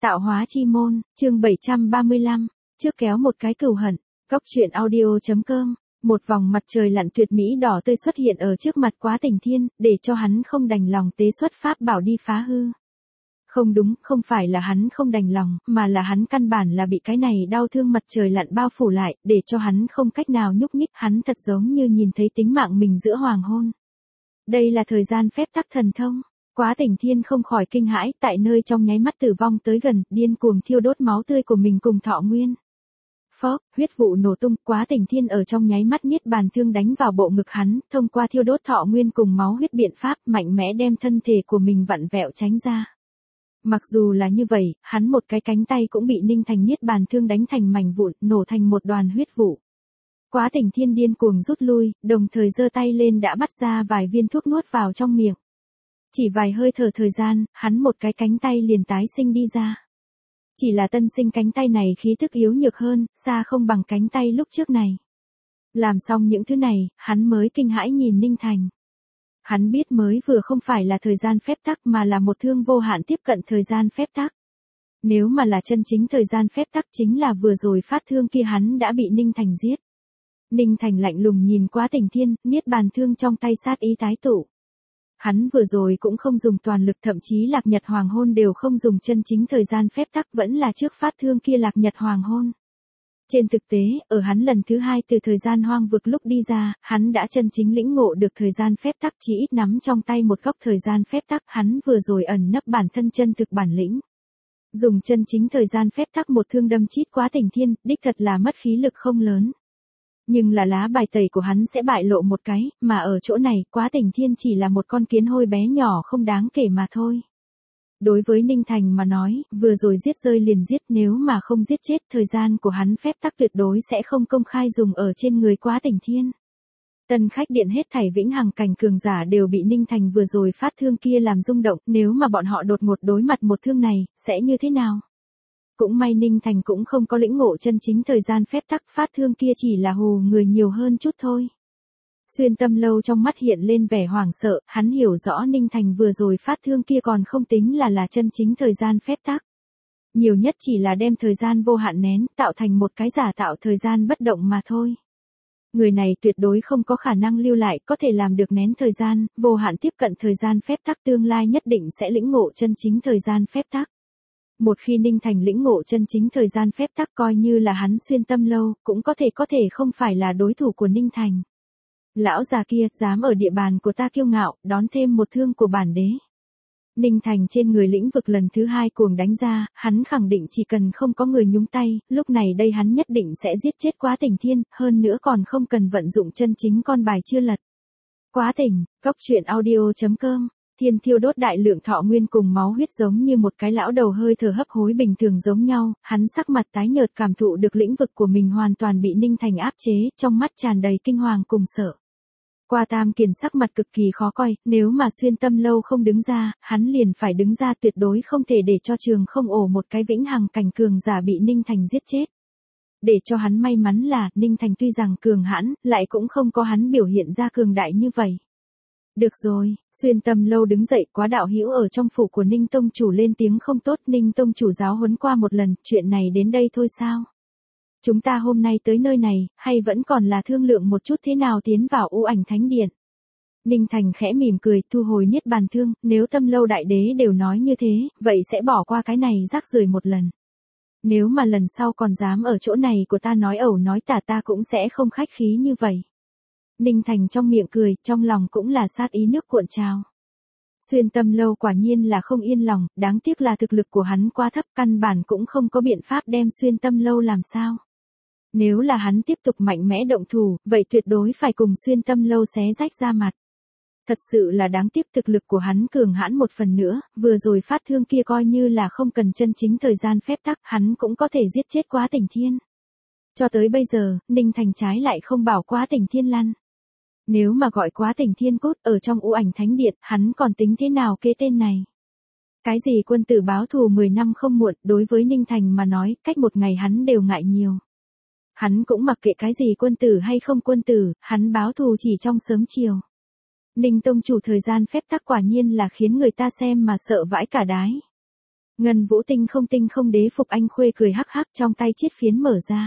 Tạo hóa chi môn, chương 735, trước kéo một cái cừu hận, Góc truyện audio.com. Một vòng mặt trời lặn tuyệt mỹ đỏ tươi xuất hiện ở trước mặt Quá Tình Thiên, để cho hắn không đành lòng tế xuất pháp bảo đi phá hư. Không đúng, không phải là hắn không đành lòng, mà là hắn căn bản là bị cái này đau thương mặt trời lặn bao phủ lại, để cho hắn không cách nào nhúc nhích, hắn thật giống như nhìn thấy tính mạng mình giữa hoàng hôn. Đây là thời gian phép tắc thần thông. Quá Tình Thiên không khỏi kinh hãi, tại nơi trong nháy mắt tử vong tới gần, điên cuồng thiêu đốt máu tươi của mình cùng thọ nguyên. Phốc, huyết vụ nổ tung, Quá Tình Thiên ở trong nháy mắt niết bàn thương đánh vào bộ ngực hắn, thông qua thiêu đốt thọ nguyên cùng máu huyết biện pháp, mạnh mẽ đem thân thể của mình vặn vẹo tránh ra. Mặc dù là như vậy, hắn một cái cánh tay cũng bị Ninh Thành niết bàn thương đánh thành mảnh vụn, nổ thành một đoàn huyết vụ. Quá Tình Thiên điên cuồng rút lui, đồng thời giơ tay lên đã bắt ra vài viên thuốc nuốt vào trong miệng. Chỉ vài hơi thở thời gian, hắn một cái cánh tay liền tái sinh đi ra. Chỉ là tân sinh cánh tay này khí thức yếu nhược hơn, xa không bằng cánh tay lúc trước này. Làm xong những thứ này, hắn mới kinh hãi nhìn Ninh Thành. Hắn biết mới vừa không phải là thời gian phép tắc mà là một thương vô hạn tiếp cận thời gian phép tắc. Nếu mà là chân chính thời gian phép tắc chính là vừa rồi phát thương kia hắn đã bị Ninh Thành giết. Ninh Thành lạnh lùng nhìn Quá Tình Thiên, niết bàn thương trong tay sát ý tái tụ. Hắn vừa rồi cũng không dùng toàn lực, thậm chí Lạc Nhật Hoàng Hôn đều không dùng chân chính thời gian phép tắc, vẫn là trước phát thương kia Lạc Nhật Hoàng Hôn. Trên thực tế, ở hắn lần thứ hai từ thời gian hoang vực lúc đi ra, hắn đã chân chính lĩnh ngộ được thời gian phép tắc, chỉ ít nắm trong tay một góc thời gian phép tắc, hắn vừa rồi ẩn nấp bản thân chân thực bản lĩnh. Dùng chân chính thời gian phép tắc một thương đâm chít Quá Tình Thiên, đích thật là mất khí lực không lớn. Nhưng là lá bài tẩy của hắn sẽ bại lộ một cái, mà ở chỗ này, Quá Tình Thiên chỉ là một con kiến hôi bé nhỏ không đáng kể mà thôi. Đối với Ninh Thành mà nói, vừa rồi giết rơi liền giết, nếu mà không giết chết, thời gian của hắn phép tắc tuyệt đối sẽ không công khai dùng ở trên người Quá Tình Thiên. Tân khách điện hết thảy vĩnh hằng cảnh cường giả đều bị Ninh Thành vừa rồi phát thương kia làm rung động, nếu mà bọn họ đột ngột đối mặt một thương này, sẽ như thế nào? Cũng may Ninh Thành cũng không có lĩnh ngộ chân chính thời gian phép tắc, phát thương kia chỉ là hù người nhiều hơn chút thôi. Xuyên Tâm Lâu trong mắt hiện lên vẻ hoảng sợ, hắn hiểu rõ Ninh Thành vừa rồi phát thương kia còn không tính là chân chính thời gian phép tắc. Nhiều nhất chỉ là đem thời gian vô hạn nén, tạo thành một cái giả tạo thời gian bất động mà thôi. Người này tuyệt đối không có khả năng lưu lại, có thể làm được nén thời gian, vô hạn tiếp cận thời gian phép tắc, tương lai nhất định sẽ lĩnh ngộ chân chính thời gian phép tắc. Một khi Ninh Thành lĩnh ngộ chân chính thời gian phép tắc, coi như là hắn Xuyên Tâm Lâu, cũng có thể không phải là đối thủ của Ninh Thành. Lão già kia, dám ở địa bàn của ta kiêu ngạo, đón thêm một thương của bản đế. Ninh Thành trên người lĩnh vực lần thứ hai cuồng đánh ra, hắn khẳng định chỉ cần không có người nhúng tay, lúc này đây hắn nhất định sẽ giết chết Quá Tình Thiên, hơn nữa còn không cần vận dụng chân chính con bài chưa lật. Quá Tình, Góc truyện audio.com. Thiên thiêu đốt đại lượng thọ nguyên cùng máu huyết giống như một cái lão đầu hơi thở hấp hối bình thường giống nhau, hắn sắc mặt tái nhợt cảm thụ được lĩnh vực của mình hoàn toàn bị Ninh Thành áp chế, trong mắt tràn đầy kinh hoàng cùng sợ. Qua Tam Kiền sắc mặt cực kỳ khó coi, nếu mà Xuyên Tâm Lâu không đứng ra, hắn liền phải đứng ra, tuyệt đối không thể để cho trường không ổ một cái vĩnh hằng cảnh cường giả bị Ninh Thành giết chết. Để cho hắn may mắn là, Ninh Thành tuy rằng cường hãn, lại cũng không có hắn biểu hiện ra cường đại như vậy. Được rồi, Xuyên Tâm Lâu đứng dậy, Quá đạo hữu ở trong phủ của Ninh Tông chủ lên tiếng không tốt, Ninh Tông chủ giáo huấn qua một lần, chuyện này đến đây thôi sao? Chúng ta hôm nay tới nơi này, hay vẫn còn là thương lượng một chút thế nào tiến vào U Ảnh Thánh Điện? Ninh Thành khẽ mỉm cười, thu hồi niết bàn thương, nếu Tâm Lâu đại đế đều nói như thế, vậy sẽ bỏ qua cái này rác rưởi một lần. Nếu mà lần sau còn dám ở chỗ này của ta nói ẩu nói tả, ta cũng sẽ không khách khí như vậy. Ninh Thành trong miệng cười, trong lòng cũng là sát ý nước cuộn trào. Xuyên Tâm Lâu quả nhiên là không yên lòng, đáng tiếc là thực lực của hắn quá thấp, căn bản cũng không có biện pháp đem Xuyên Tâm Lâu làm sao. Nếu là hắn tiếp tục mạnh mẽ động thủ, vậy tuyệt đối phải cùng Xuyên Tâm Lâu xé rách ra mặt. Thật sự là đáng tiếc, thực lực của hắn cường hãn một phần nữa, vừa rồi phát thương kia coi như là không cần chân chính thời gian phép tắc, hắn cũng có thể giết chết Quá Tình Thiên. Cho tới bây giờ, Ninh Thành trái lại không bảo Quá Tình Thiên lăn. Nếu mà gọi Quá Tình Thiên cút ở trong U Ảnh Thánh Điện, hắn còn tính thế nào kế tên này? Cái gì quân tử báo thù 10 năm không muộn, đối với Ninh Thành mà nói, cách một ngày hắn đều ngại nhiều. Hắn cũng mặc kệ cái gì quân tử hay không quân tử, hắn báo thù chỉ trong sớm chiều. Ninh Tông chủ thời gian phép tắc quả nhiên là khiến người ta xem mà sợ vãi cả đái. Ngân Vũ tinh không đế Phục Anh Khuê cười hắc hắc trong tay chiết phiến mở ra.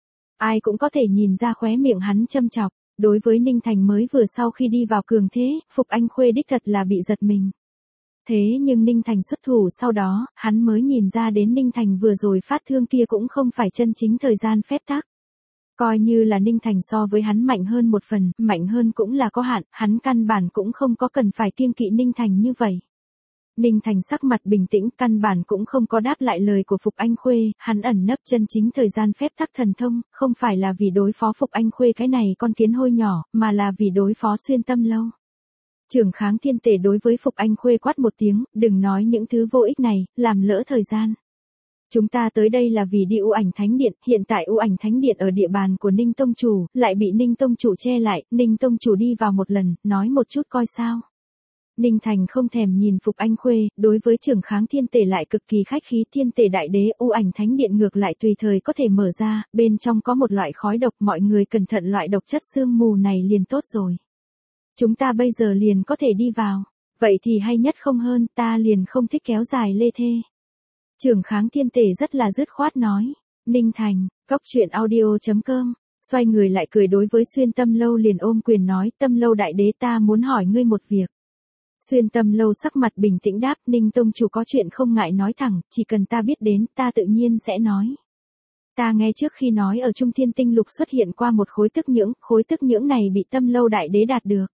Ai cũng có thể nhìn ra khóe miệng hắn châm chọc. Đối với Ninh Thành mới vừa sau khi đi vào cường thế, Phục Anh Khuê đích thật là bị giật mình. Thế nhưng Ninh Thành xuất thủ sau đó, hắn mới nhìn ra đến Ninh Thành vừa rồi phát thương kia cũng không phải chân chính thời gian phép tắc. Coi như là Ninh Thành so với hắn mạnh hơn một phần, mạnh hơn cũng là có hạn, hắn căn bản cũng không có cần phải kiêng kỵ Ninh Thành như vậy. Ninh Thành sắc mặt bình tĩnh, căn bản cũng không có đáp lại lời của Phục Anh Khuê, hắn ẩn nấp chân chính thời gian phép tắc thần thông, không phải là vì đối phó Phục Anh Khuê cái này con kiến hôi nhỏ, mà là vì đối phó Xuyên Tâm Lâu. Trưởng Kháng Thiên Tể đối với Phục Anh Khuê quát một tiếng, đừng nói những thứ vô ích này, làm lỡ thời gian. Chúng ta tới đây là vì đi U Ảnh Thánh Điện, hiện tại U Ảnh Thánh Điện ở địa bàn của Ninh Tông Chủ, lại bị Ninh Tông Chủ che lại, Ninh Tông Chủ đi vào một lần, nói một chút coi sao. Ninh Thành không thèm nhìn Phục Anh Khuê, đối với Trưởng Kháng Thiên Tể lại cực kỳ khách khí. Thiên Tể Đại Đế U Ảnh Thánh Điện ngược lại tùy thời có thể mở ra, bên trong có một loại khói độc, mọi người cẩn thận loại độc chất sương mù này liền tốt rồi. Chúng ta bây giờ liền có thể đi vào, vậy thì hay nhất không hơn, ta liền không thích kéo dài lê thê. Trưởng Kháng Thiên Tể rất là dứt khoát nói. Ninh Thành, coctruyện.audio.com, xoay người lại cười đối với Xuyên Tâm Lâu liền ôm quyền nói, Tâm Lâu Đại Đế ta muốn hỏi ngươi một việc. Xuyên Tâm Lâu sắc mặt bình tĩnh đáp, Ninh Tông Chủ có chuyện không ngại nói thẳng, chỉ cần ta biết đến, ta tự nhiên sẽ nói. Ta nghe trước khi nói ở Trung Thiên Tinh Lục xuất hiện qua một khối tức nhưỡng này bị Tâm Lâu Đại Đế đạt được.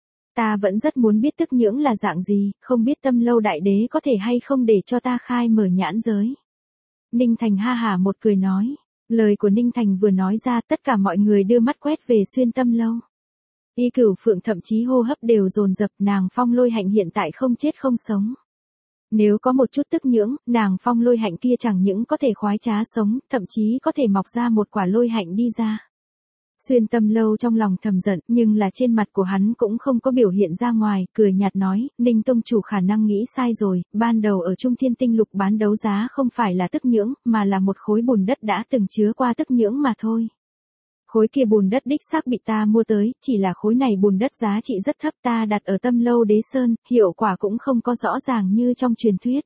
Ta vẫn rất muốn biết tức nhưỡng là dạng gì, không biết Tâm Lâu Đại Đế có thể hay không để cho ta khai mở nhãn giới. Ninh Thành ha hả một cười nói. Lời của Ninh Thành vừa nói ra, tất cả mọi người đưa mắt quét về Xuyên Tâm Lâu. Y Cửu Phượng thậm chí hô hấp đều dồn dập, nàng Phong Lôi Hạnh hiện tại không chết không sống. Nếu có một chút tức nhưỡng, nàng Phong Lôi Hạnh kia chẳng những có thể khoái trá sống, thậm chí có thể mọc ra một quả lôi hạnh đi ra. Xuyên Tâm Lâu trong lòng thầm giận, nhưng là trên mặt của hắn cũng không có biểu hiện ra ngoài, cười nhạt nói, Ninh Tông Chủ khả năng nghĩ sai rồi, ban đầu ở Trung Thiên Tinh Lục bán đấu giá không phải là tức nhưỡng, mà là một khối bùn đất đã từng chứa qua tức nhưỡng mà thôi. Khối kia bùn đất đích xác bị ta mua tới, chỉ là khối này bùn đất giá trị rất thấp, ta đặt ở Tâm Lâu Đế Sơn, hiệu quả cũng không có rõ ràng như trong truyền thuyết.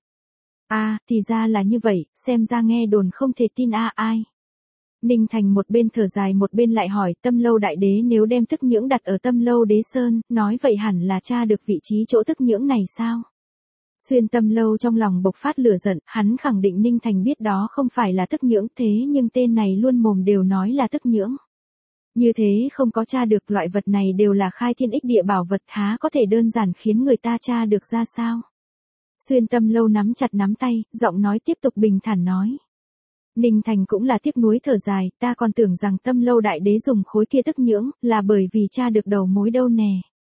Thì ra là như vậy, xem ra nghe đồn không thể tin ai. Ninh Thành một bên thở dài một bên lại hỏi, Tâm Lâu Đại Đế nếu đem tức nhưỡng đặt ở Tâm Lâu Đế Sơn, nói vậy hẳn là tra được vị trí chỗ tức nhưỡng này sao? Xuyên Tâm Lâu trong lòng bộc phát lửa giận, hắn khẳng định Ninh Thành biết đó không phải là tức nhưỡng, thế nhưng tên này luôn mồm đều nói là tức nhưỡng. Như thế không có tra được, loại vật này đều là khai thiên ích địa bảo vật, há có thể đơn giản khiến người ta tra được ra sao? Xuyên Tâm Lâu nắm chặt nắm tay, giọng nói tiếp tục bình thản nói. Ninh Thành cũng là tiếc nuối thở dài, ta còn tưởng rằng Tâm Lâu Đại Đế dùng khối kia tức nhưỡng, là bởi vì tra được đầu mối đâu nè.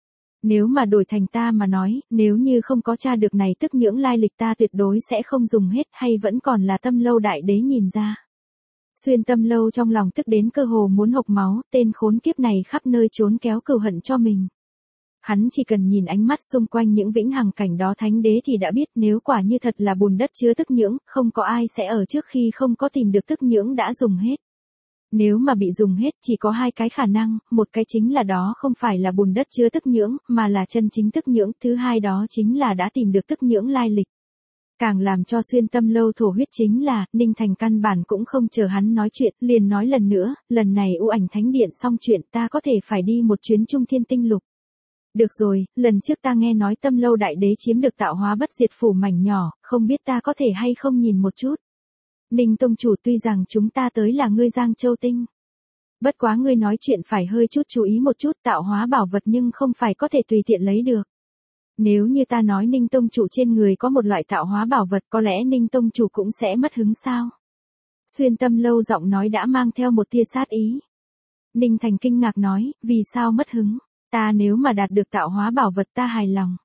Nếu mà đổi thành ta mà nói, nếu như không có tra được này tức nhưỡng lai lịch ta tuyệt đối sẽ không dùng hết, hay vẫn còn là Tâm Lâu Đại Đế nhìn ra. Xuyên Tâm Lâu trong lòng tức đến cơ hồ muốn hộc máu, tên khốn kiếp này khắp nơi trốn kéo cừu hận cho mình. Hắn chỉ cần nhìn ánh mắt xung quanh những vĩnh hằng cảnh đó thánh đế thì đã biết, nếu quả như thật là bùn đất chứa tức nhưỡng, không có ai sẽ ở trước khi không có tìm được tức nhưỡng đã dùng hết. Nếu mà bị dùng hết chỉ có hai cái khả năng, một cái chính là đó không phải là bùn đất chứa tức nhưỡng, mà là chân chính tức nhưỡng, thứ hai đó chính là đã tìm được tức nhưỡng lai lịch. Càng làm cho Xuyên Tâm Lâu thổ huyết chính là, Ninh Thành căn bản cũng không chờ hắn nói chuyện, liền nói lần nữa, lần này U Ảnh Thánh Điện xong chuyện ta có thể phải đi một chuyến Trung Thiên Tinh Lục. Được rồi, lần trước ta nghe nói Tâm Lâu Đại Đế chiếm được tạo hóa bất diệt phủ mảnh nhỏ, không biết ta có thể hay không nhìn một chút. Ninh Tông Chủ tuy rằng chúng ta tới là ngươi Giang Châu Tinh. Bất quá ngươi nói chuyện phải hơi chút chú ý một chút, tạo hóa bảo vật nhưng không phải có thể tùy tiện lấy được. Nếu như ta nói Ninh Tông Chủ trên người có một loại tạo hóa bảo vật, có lẽ Ninh Tông Chủ cũng sẽ mất hứng sao? Xuyên Tâm Lâu giọng nói đã mang theo một tia sát ý. Ninh Thành kinh ngạc nói, vì sao mất hứng? Ta nếu mà đạt được tạo hóa bảo vật ta hài lòng.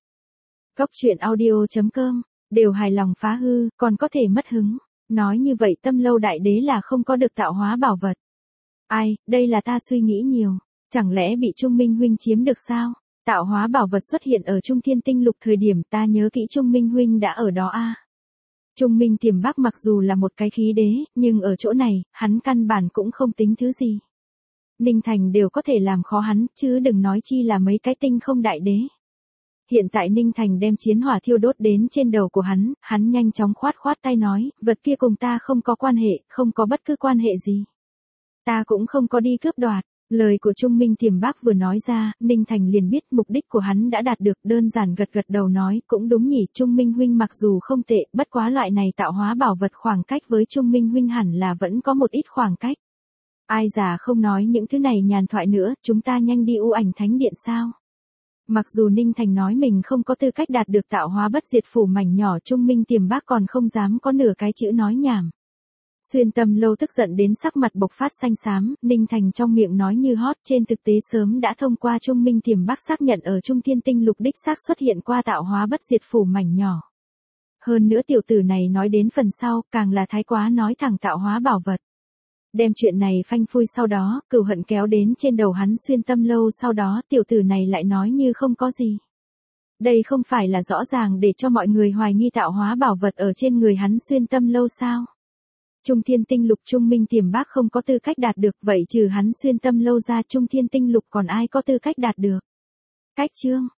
Coctruyện.audio.com, đều hài lòng phá hư, còn có thể mất hứng. Nói như vậy Tâm Lâu Đại Đế là không có được tạo hóa bảo vật. Ai, đây là ta suy nghĩ nhiều. Chẳng lẽ bị Trung Minh Huynh chiếm được sao? Tạo hóa bảo vật xuất hiện ở Trung Thiên Tinh Lục thời điểm ta nhớ kỹ Trung Minh Huynh đã ở đó Trung Minh Tiềm Bắc mặc dù là một cái khí đế, nhưng ở chỗ này, hắn căn bản cũng không tính thứ gì. Ninh Thành đều có thể làm khó hắn, chứ đừng nói chi là mấy cái tinh không đại đế. Hiện tại Ninh Thành đem chiến hỏa thiêu đốt đến trên đầu của hắn nhanh chóng khoát khoát tay nói, vật kia cùng ta không có quan hệ, không có bất cứ quan hệ gì. Ta cũng không có đi cướp đoạt. Lời của Trung Minh Thiểm Bác vừa nói ra, Ninh Thành liền biết mục đích của hắn đã đạt được, đơn giản gật gật đầu nói, cũng đúng nhỉ, Trung Minh huynh mặc dù không tệ, bất quá loại này tạo hóa bảo vật khoảng cách với Trung Minh huynh hẳn là vẫn có một ít khoảng cách. Ai già không nói những thứ này nhàn thoại nữa, chúng ta nhanh đi U Ảnh Thánh Điện sao? Mặc dù Ninh Thành nói mình không có tư cách đạt được tạo hóa bất diệt phủ mảnh nhỏ, Trung Minh Tiềm Bác còn không dám có nửa cái chữ nói nhảm. Xuyên Tâm Lâu tức giận đến sắc mặt bộc phát xanh xám, Ninh Thành trong miệng nói như hót, trên thực tế sớm đã thông qua Trung Minh Tiềm Bác xác nhận ở Trung Thiên Tinh Lục đích xác xuất hiện qua tạo hóa bất diệt phủ mảnh nhỏ. Hơn nữa tiểu tử này nói đến phần sau, càng là thái quá nói thẳng tạo hóa bảo vật. Đem chuyện này phanh phui sau đó, cừu hận kéo đến trên đầu hắn Xuyên Tâm Lâu, sau đó tiểu tử này lại nói như không có gì. Đây không phải là rõ ràng để cho mọi người hoài nghi tạo hóa bảo vật ở trên người hắn Xuyên Tâm Lâu sao? Trung Thiên Tinh Lục Trung Minh Tiềm Bác không có tư cách đạt được, vậy trừ hắn Xuyên Tâm Lâu ra Trung Thiên Tinh Lục còn ai có tư cách đạt được? Cách chương